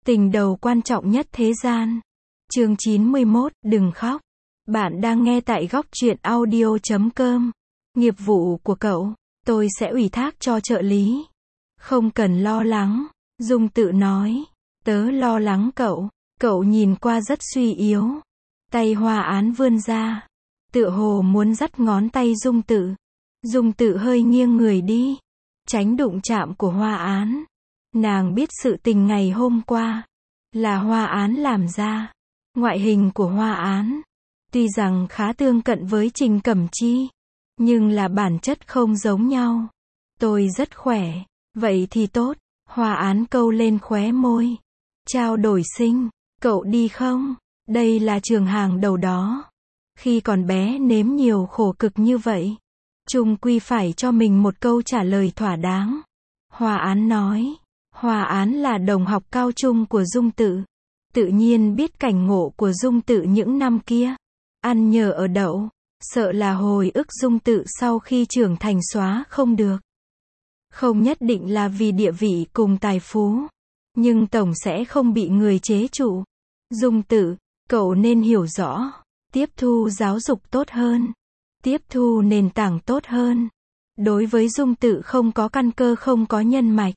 Tình đầu quan trọng nhất thế gian. Chương 91, đừng khóc. Bạn đang nghe tại góc truyện audio.com. Nghiệp vụ của cậu, tôi sẽ ủy thác cho trợ lý. Không cần lo lắng, Dung Tự nói. Tớ lo lắng cậu. Cậu nhìn qua rất suy yếu. Tay Hoa Án vươn ra, tựa hồ muốn dắt ngón tay Dung Tự. Dung Tự hơi nghiêng người đi, tránh đụng chạm của Hoa Án. Nàng biết sự tình ngày hôm qua là Hoa Án làm ra. Ngoại hình của Hoa Án tuy rằng khá tương cận với Trình Cẩm Chi, nhưng là bản chất không giống nhau. Tôi rất khỏe. Vậy thì tốt. Hoa Án câu lên khóe môi. Trao đổi sinh. Cậu đi không? Đây là trường hàng đầu đó. Khi còn bé nếm nhiều khổ cực như vậy, chung quy phải cho mình một câu trả lời thỏa đáng. Hoa Án nói. Hoa Án là đồng học cao trung của Dung Tự. Tự nhiên biết cảnh ngộ của Dung Tự những năm kia. Ăn nhờ ở đậu. Sợ là hồi ức Dung Tự sau khi trưởng thành xóa không được. Không nhất định là vì địa vị cùng tài phú, nhưng tổng sẽ không bị người chế trụ. Dung Tự, cậu nên hiểu rõ. Tiếp thu giáo dục tốt hơn. Tiếp thu nền tảng tốt hơn. Đối với Dung Tự không có căn cơ, không có nhân mạch,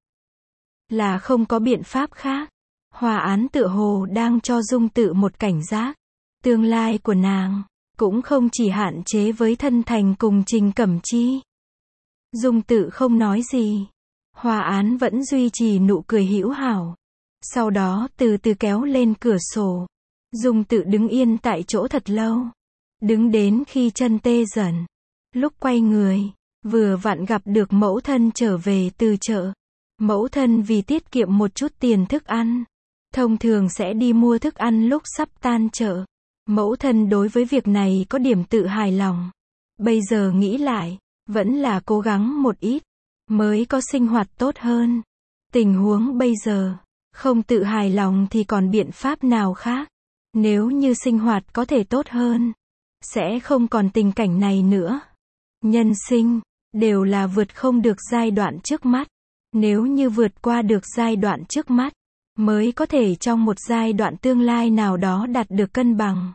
là không có biện pháp khác. Hoa Án tựa hồ đang cho Dung Tự một cảnh giác. Tương lai của nàng cũng không chỉ hạn chế với thân thành cùng Trình Cẩm Chi. Dung Tự không nói gì. Hoa Án vẫn duy trì nụ cười hữu hảo. Sau đó từ từ kéo lên cửa sổ. Dung Tự đứng yên tại chỗ thật lâu. Đứng đến khi chân tê dần. Lúc quay người, vừa vặn gặp được mẫu thân trở về từ chợ. Mẫu thân vì tiết kiệm một chút tiền thức ăn, thông thường sẽ đi mua thức ăn lúc sắp tan chợ. Mẫu thân đối với việc này có điểm tự hài lòng. Bây giờ nghĩ lại, vẫn là cố gắng một ít, mới có sinh hoạt tốt hơn. Tình huống bây giờ, không tự hài lòng thì còn biện pháp nào khác. Nếu như sinh hoạt có thể tốt hơn, sẽ không còn tình cảnh này nữa. Nhân sinh, đều là vượt không được giai đoạn trước mắt. Nếu như vượt qua được giai đoạn trước mắt, mới có thể trong một giai đoạn tương lai nào đó đạt được cân bằng.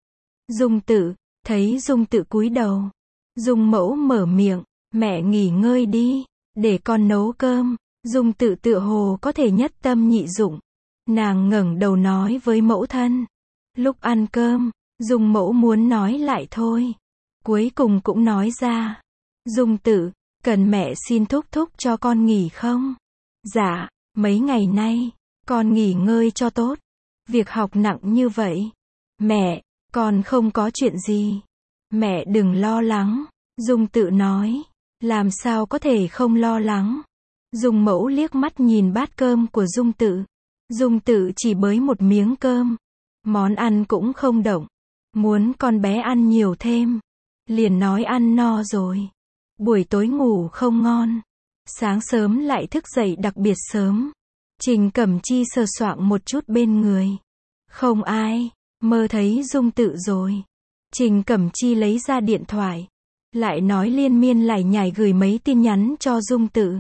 Dung Tự, thấy Dung Tự cúi đầu. Dung mẫu mở miệng, mẹ nghỉ ngơi đi, để con nấu cơm. Dung Tự tựa hồ có thể nhất tâm nhị dụng. Nàng ngẩng đầu nói với mẫu thân. Lúc ăn cơm, Dung mẫu muốn nói lại thôi. Cuối cùng cũng nói ra. Dung Tự, cần mẹ xin thúc thúc cho con nghỉ không? Dạ, mấy ngày nay, con nghỉ ngơi cho tốt. Việc học nặng như vậy. Mẹ, con không có chuyện gì. Mẹ đừng lo lắng. Dung Tự nói. Làm sao có thể không lo lắng? Dung mẫu liếc mắt nhìn bát cơm của Dung Tự. Dung Tự chỉ bới một miếng cơm. Món ăn cũng không động. Muốn con bé ăn nhiều thêm. Liền nói ăn no rồi. Buổi tối ngủ không ngon. Sáng sớm lại thức dậy đặc biệt sớm. Trình Cẩm Chi sờ soạng một chút bên người. Không ai, mơ thấy Dung Tự rồi. Trình Cẩm Chi lấy ra điện thoại. Lại nói liên miên lải nhải gửi mấy tin nhắn cho Dung Tự.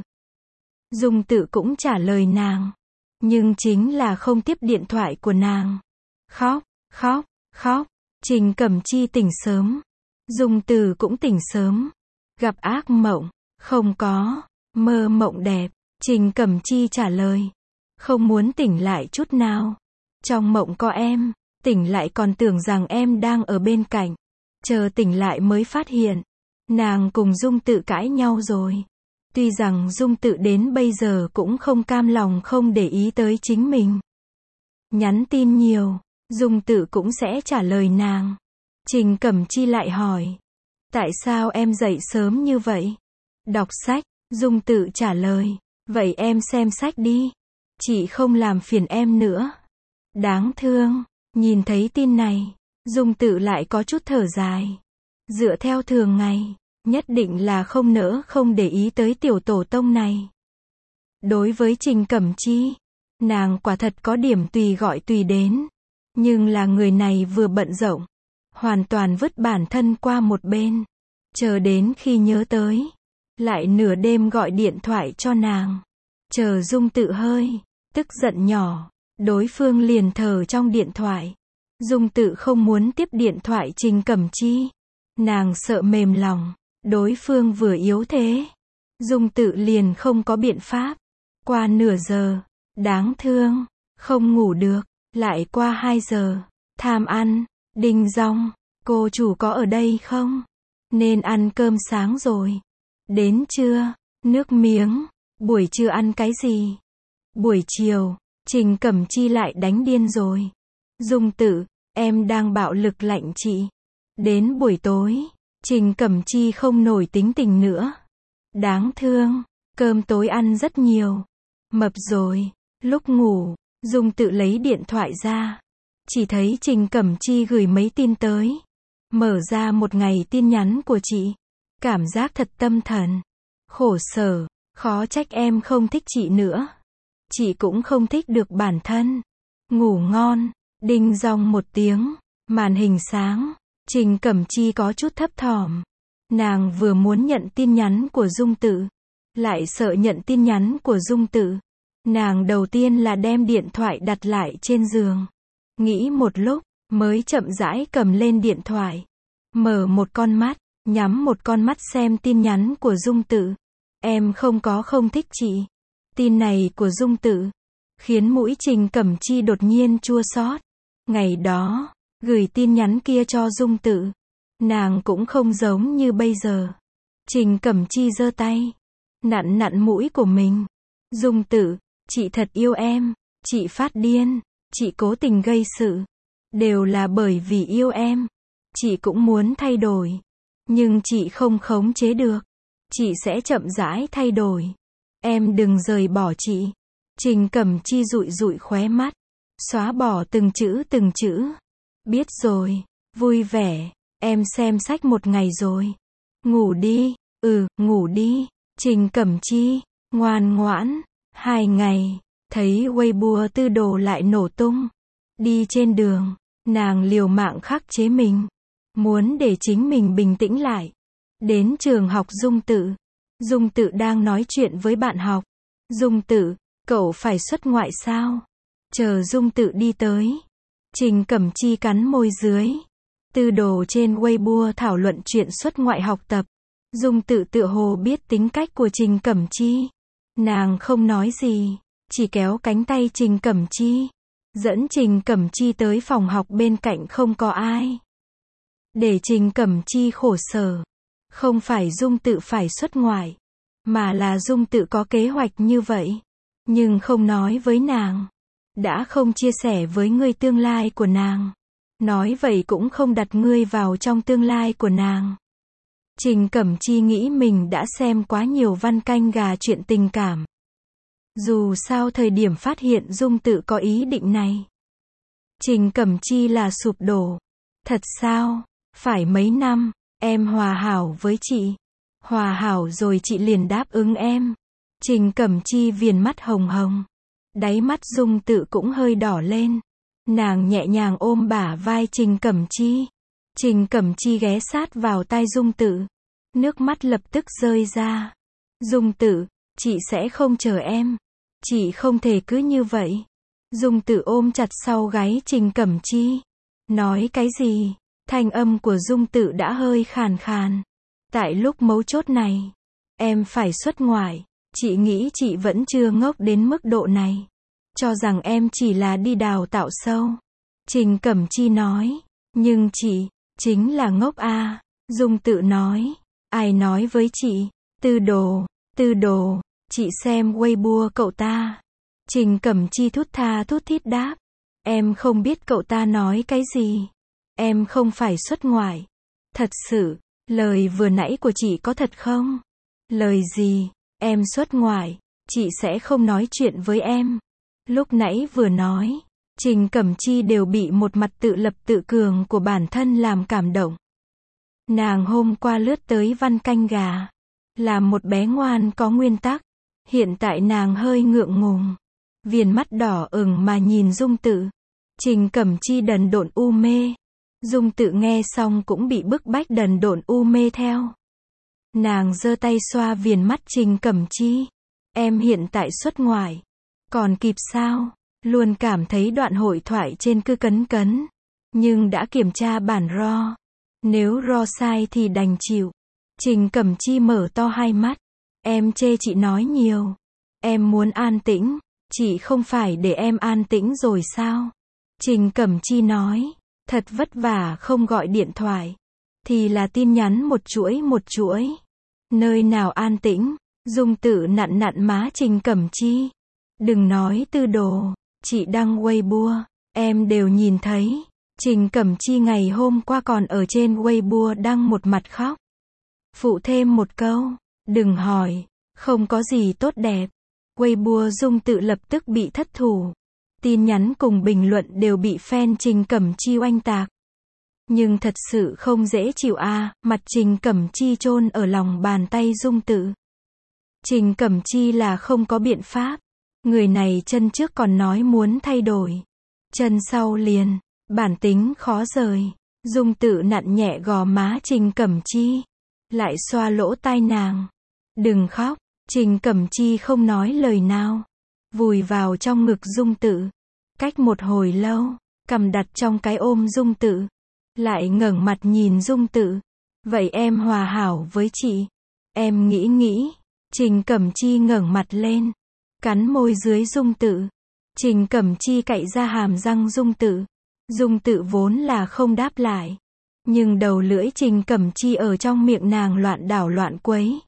Dung Tự cũng trả lời nàng. Nhưng chính là không tiếp điện thoại của nàng. Khóc, khóc, khóc. Trình Cẩm Chi tỉnh sớm. Dung Tự cũng tỉnh sớm. Gặp ác mộng. Không có. Mơ mộng đẹp. Trình Cẩm Chi trả lời. Không muốn tỉnh lại chút nào. Trong mộng có em. Tỉnh lại còn tưởng rằng em đang ở bên cạnh. Chờ tỉnh lại mới phát hiện. Nàng cùng Dung Tự cãi nhau rồi. Tuy rằng Dung Tự đến bây giờ cũng không cam lòng không để ý tới chính mình. Nhắn tin nhiều, Dung Tự cũng sẽ trả lời nàng. Trình Cẩm Chi lại hỏi. Tại sao em dậy sớm như vậy? Đọc sách, Dung Tự trả lời. Vậy em xem sách đi. Chị không làm phiền em nữa. Đáng thương, nhìn thấy tin này, Dung Tự lại có chút thở dài. Dựa theo thường ngày, nhất định là không nỡ không để ý tới tiểu tổ tông này. Đối với Trình Cẩm Chi, nàng quả thật có điểm tùy gọi tùy đến. Nhưng là người này vừa bận rộn, hoàn toàn vứt bản thân qua một bên. Chờ đến khi nhớ tới, lại nửa đêm gọi điện thoại cho nàng. Chờ Dung Tự hơi tức giận nhỏ. Đối phương liền thờ trong điện thoại. Dung Tự không muốn tiếp điện thoại Trình Cẩm Chi. Nàng sợ mềm lòng. Đối phương vừa yếu thế. Dung Tự liền không có biện pháp. Qua nửa giờ. Đáng thương. Không ngủ được. Lại qua 2 giờ. Tham ăn. Đinh Dong. Cô chủ có ở đây không? Nên ăn cơm sáng rồi. Đến trưa. Nước miếng. Buổi trưa ăn cái gì? Buổi chiều. Trình Cẩm Chi lại đánh điên rồi. Dung Tự, em đang bạo lực lạnh chị. Đến buổi tối. Trình Cẩm Chi không nổi tính tình nữa. Đáng thương. Cơm tối ăn rất nhiều. Mập rồi. Lúc ngủ. Dung Tự lấy điện thoại ra. Chỉ thấy Trình Cẩm Chi gửi mấy tin tới. Mở ra một ngày tin nhắn của chị. Cảm giác thật tâm thần. Khổ sở. Khó trách em không thích chị nữa. Chị cũng không thích được bản thân. Ngủ ngon. Đinh dong một tiếng. Màn hình sáng. Trình Cẩm Chi có chút thấp thỏm. Nàng vừa muốn nhận tin nhắn của Dung Tự. Lại sợ nhận tin nhắn của Dung Tự. Nàng đầu tiên là đem điện thoại đặt lại trên giường. Nghĩ một lúc. Mới chậm rãi cầm lên điện thoại. Mở một con mắt. Nhắm một con mắt xem tin nhắn của Dung Tự. Em không thích chị. Tin này của Dung Tự. Khiến mũi Trình Cẩm Chi đột nhiên chua xót. Ngày đó. Gửi tin nhắn kia cho Dung Tự. Nàng cũng không giống như bây giờ. Trình Cẩm Chi giơ tay. Nặn nặn mũi của mình. Dung Tự. Chị thật yêu em. Chị phát điên. Chị cố tình gây sự. Đều là bởi vì yêu em. Chị cũng muốn thay đổi. Nhưng chị không khống chế được. Chị sẽ chậm rãi thay đổi. Em đừng rời bỏ chị. Trình Cẩm Chi dụi dụi khóe mắt. Xóa bỏ từng chữ từng chữ. Biết rồi. Vui vẻ. Em xem sách một ngày rồi. Ngủ đi. Ngủ đi. Trình Cẩm Chi. Ngoan ngoãn. 2 ngày. Thấy Weibo tư đồ lại nổ tung. Đi trên đường. Nàng liều mạng khắc chế mình. Muốn để chính mình bình tĩnh lại. Đến trường học Dung Tự. Dung Tự đang nói chuyện với bạn học. Dung Tự, cậu phải xuất ngoại sao? Chờ Dung Tự đi tới. Trình Cẩm Chi cắn môi dưới. Tư đồ trên Weibo thảo luận chuyện xuất ngoại học tập. Dung Tự tựa hồ biết tính cách của Trình Cẩm Chi. Nàng không nói gì. Chỉ kéo cánh tay Trình Cẩm Chi. Dẫn Trình Cẩm Chi tới phòng học bên cạnh không có ai. Để Trình Cẩm Chi khổ sở. Không phải Dung Tự phải xuất ngoại. Mà là Dung Tự có kế hoạch như vậy. Nhưng không nói với nàng. Đã không chia sẻ với ngươi tương lai của nàng. Nói vậy cũng không đặt ngươi vào trong tương lai của nàng. Trình Cẩm Chi nghĩ mình đã xem quá nhiều văn canh gà chuyện tình cảm. Dù sao thời điểm phát hiện Dung Tự có ý định này. Trình Cẩm Chi là sụp đổ. Thật sao? Phải mấy năm, em hòa hảo với chị. Hòa hảo rồi chị liền đáp ứng em. Trình Cẩm Chi viền mắt hồng hồng. Đáy mắt Dung Tự cũng hơi đỏ lên. Nàng nhẹ nhàng ôm bả vai Trình Cẩm Chi. Trình Cẩm Chi ghé sát vào tai Dung Tự. Nước mắt lập tức rơi ra. Dung Tự, chị sẽ không chờ em. Chị không thể cứ như vậy. Dung Tự ôm chặt sau gáy Trình Cẩm Chi. Nói cái gì? Thanh âm của Dung Tự đã hơi khàn khàn. Tại lúc mấu chốt này, em phải xuất ngoại. Chị nghĩ chị vẫn chưa ngốc đến mức độ này. Cho rằng em chỉ là đi đào tạo sâu. Trình Cẩm Chi nói. Nhưng chị, chính là ngốc a. Dung Tự nói. Ai nói với chị? Tư đồ, chị xem Weibo cậu ta. Trình Cẩm Chi thút tha thút thít đáp. Em không biết cậu ta nói cái gì. Em không phải xuất ngoại. Thật sự, lời vừa nãy của chị có thật không? Lời gì? Em xuất ngoại, chị sẽ không nói chuyện với em. Lúc nãy vừa nói, Trình Cẩm Chi đều bị một mặt tự lập tự cường của bản thân làm cảm động. Nàng hôm qua lướt tới văn canh gà. Là một bé ngoan có nguyên tắc. Hiện tại nàng hơi ngượng ngùng. Viền mắt đỏ ửng mà nhìn Dung Tự. Trình Cẩm Chi đần độn u mê. Dung Tự nghe xong cũng bị bức bách đần độn u mê theo. Nàng giơ tay xoa viền mắt Trình Cẩm Chi. Em hiện tại xuất ngoại. Còn kịp sao? Luôn cảm thấy đoạn hội thoại trên cứ cấn cấn. Nhưng đã kiểm tra bản RAW. Nếu RAW sai thì đành chịu. Trình Cẩm Chi mở to hai mắt. Em chê chị nói nhiều. Em muốn an tĩnh. Chị không phải để em an tĩnh rồi sao? Trình Cẩm Chi nói. Thật vất vả không gọi điện thoại. Thì là tin nhắn một chuỗi. Nơi nào an tĩnh? Dung Tự nặn nặn má Trình Cẩm Chi. Đừng nói tư đồ. Chị đăng Weibo. Em đều nhìn thấy. Trình Cẩm Chi ngày hôm qua còn ở trên Weibo đăng một mặt khóc. Phụ thêm một câu. Đừng hỏi. Không có gì tốt đẹp. Weibo Dung Tự lập tức bị thất thủ. Tin nhắn cùng bình luận đều bị fan Trình Cẩm Chi oanh tạc. Nhưng thật sự không dễ chịu a, mặt Trình Cẩm Chi chôn ở lòng bàn tay Dung Tự. Trình Cẩm Chi là không có biện pháp. Người này chân trước còn nói muốn thay đổi. Chân sau liền, bản tính khó rời. Dung Tự nặn nhẹ gò má Trình Cẩm Chi. Lại xoa lỗ tai nàng. Đừng khóc. Trình Cẩm Chi không nói lời nào. Vùi vào trong ngực Dung Tự. Cách một hồi lâu, cầm đặt trong cái ôm Dung Tự. Lại ngẩng mặt nhìn Dung Tự. Vậy em hòa hảo với chị. Em nghĩ. Trình Cẩm Chi ngẩng mặt lên. Cắn môi dưới Dung Tự. Trình Cẩm Chi cạy ra hàm răng Dung Tự. Dung Tự vốn là không đáp lại. Nhưng đầu lưỡi Trình Cẩm Chi ở trong miệng nàng loạn đảo loạn quấy.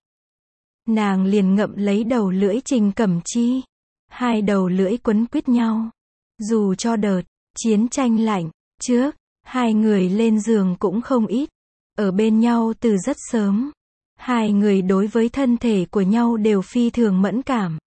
Nàng liền ngậm lấy đầu lưỡi Trình Cẩm Chi. Hai đầu lưỡi quấn quýt nhau. Dù cho đợt chiến tranh lạnh trước, hai người lên giường cũng không ít. Ở bên nhau từ rất sớm. Hai người đối với thân thể của nhau đều phi thường mẫn cảm.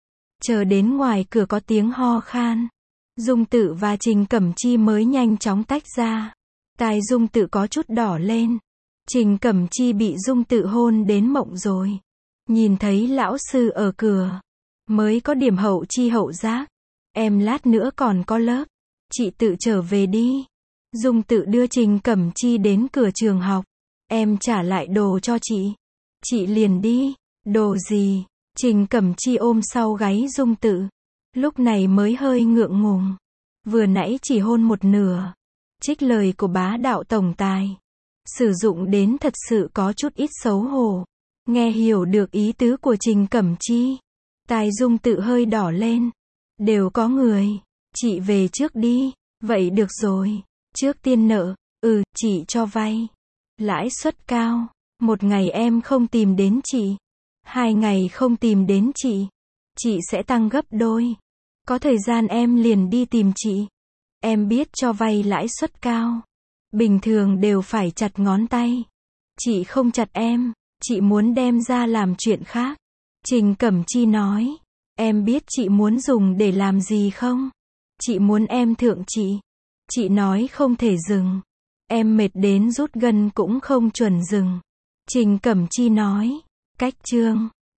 Chờ đến ngoài cửa có tiếng ho khan. Dung Tự và Trình Cẩm Chi mới nhanh chóng tách ra. Tai Dung Tự có chút đỏ lên. Trình Cẩm Chi bị Dung Tự hôn đến mộng rồi. Nhìn thấy lão sư ở cửa. Mới có điểm hậu chi hậu giác. Em lát nữa còn có lớp. Chị tự trở về đi. Dung Tự đưa Trình Cẩm Chi đến cửa trường học. Em trả lại đồ cho chị. Chị liền đi. Đồ gì? Trình Cẩm Chi ôm sau gáy Dung Tự. Lúc này mới hơi ngượng ngùng. Vừa nãy chỉ hôn một nửa. Trích lời của bá đạo tổng tài. Sử dụng đến thật sự có chút ít xấu hổ. Nghe hiểu được ý tứ của Trình Cẩm Chi. Tai Dung Tự hơi đỏ lên. Đều có người. Chị về trước đi. Vậy được rồi. Trước tiên nợ. Chị cho vay. Lãi suất cao. Một ngày em không tìm đến chị. 2 ngày không tìm đến chị sẽ tăng gấp đôi. Có thời gian em liền đi tìm chị. Em biết cho vay lãi suất cao. Bình thường đều phải chặt ngón tay. Chị không chặt em. Chị muốn đem ra làm chuyện khác. Trình Cẩm Chi nói. Em biết chị muốn dùng để làm gì không? Chị muốn em thượng chị. Chị nói không thể dừng. Em mệt đến rút gân cũng không chuẩn dừng. Trình Cẩm Chi nói. Cách chương